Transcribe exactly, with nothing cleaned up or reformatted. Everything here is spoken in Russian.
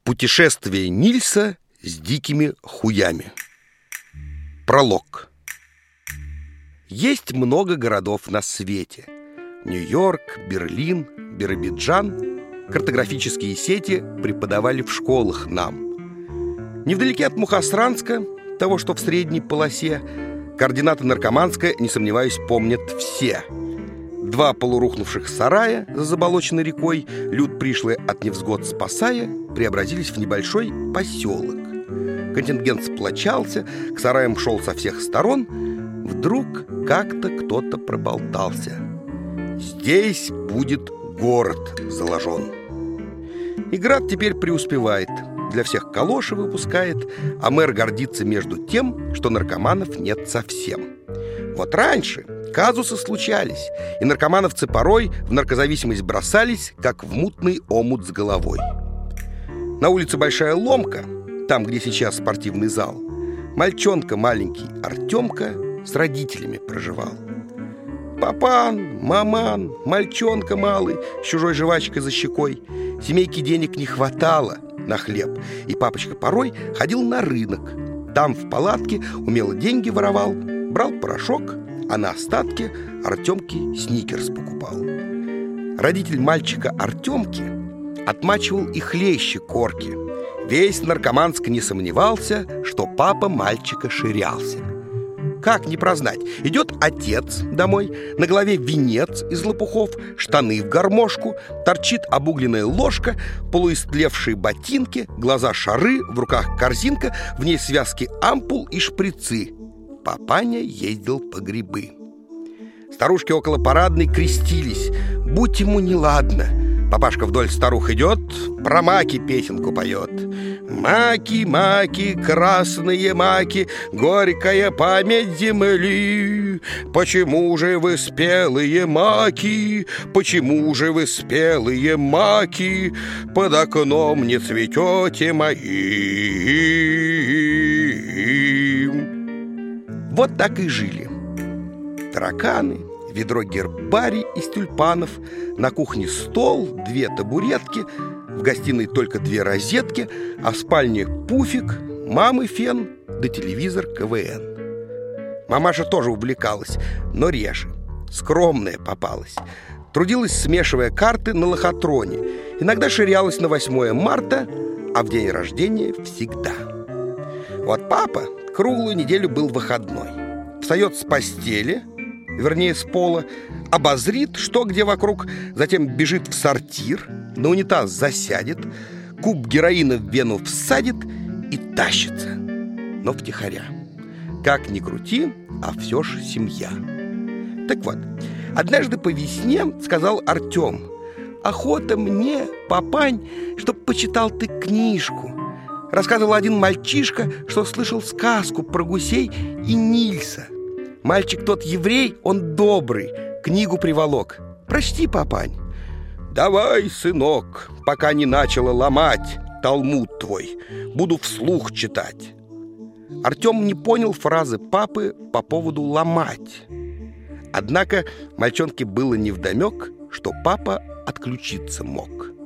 Путешествие Нильса с дикими хуями. Пролог. Есть много городов на свете. Нью-Йорк, Берлин, Биробиджан. Картографические сети преподавали в школах нам. Невдалеке от Мухосранска, того, что в средней полосе, координаты Наркоманска, не сомневаюсь, помнят все. Два полурухнувших сарая за заболоченной рекой, люд пришлый от невзгод спасая, преобразились в небольшой поселок. Контингент сплочался, к сараям шел со всех сторон. Вдруг как-то кто-то проболтался: здесь будет город заложен. И град теперь преуспевает, для всех калоши выпускает, а мэр гордится между тем, что наркоманов нет совсем. Вот раньше казусы случались, и наркомановцы порой в наркозависимость бросались, как в мутный омут с головой. На улице Большая Ломка, там, где сейчас спортивный зал, мальчонка маленький Артемка с родителями проживал. Папан, маман, мальчонка малый с чужой жвачкой за щекой. Семейке денег не хватало на хлеб, и папочка порой ходил на рынок. Там в палатке умело деньги воровал, брал порошок, а на остатки Артемке сникерс покупал. Родитель мальчика Артемки отмачивал и хлеще корки. Весь Наркоманск не сомневался, что папа мальчика ширялся. Как не прознать? Идет отец домой, на голове венец из лопухов, штаны в гармошку, торчит обугленная ложка, полуистлевшие ботинки, глаза шары, в руках корзинка, в ней связки ампул и шприцы. Папаня ездил по грибы. Старушки около парадной крестились: будь ему неладно. Папашка вдоль старух идет, про маки песенку поет. Маки, маки, красные маки, горькая память земли. Почему же вы спелые маки, почему же вы спелые маки, под окном не цветете моим? Вот так и жили. Тараканы, ведро гербарий из тюльпанов, на кухне стол, две табуретки, в гостиной только две розетки, а в спальне пуфик, мамы фен да телевизор КВН. Мамаша тоже увлекалась, но реже, скромная попалась. Трудилась, смешивая карты на лохотроне. Иногда ширялась на восьмое марта, а в день рождения всегда. Вот папа круглую неделю был выходной. Встает с постели, вернее с пола, обозрит, что где вокруг, затем бежит в сортир, на унитаз засядет, куб героина в вену всадит и тащится, но втихаря. Как ни крути, а все ж семья. Так вот, однажды по весне сказал Артем: охота мне, папань, чтоб почитал ты книжку. Рассказывал один мальчишка, что слышал сказку про гусей и Нильса. Мальчик тот еврей, он добрый, книгу приволок. Прочти, папань. Давай, сынок, пока не начала ломать Талмуд твой, буду вслух читать. Артем не понял фразы папы по поводу ломать. Однако мальчонке было невдомек, что папа отключиться мог.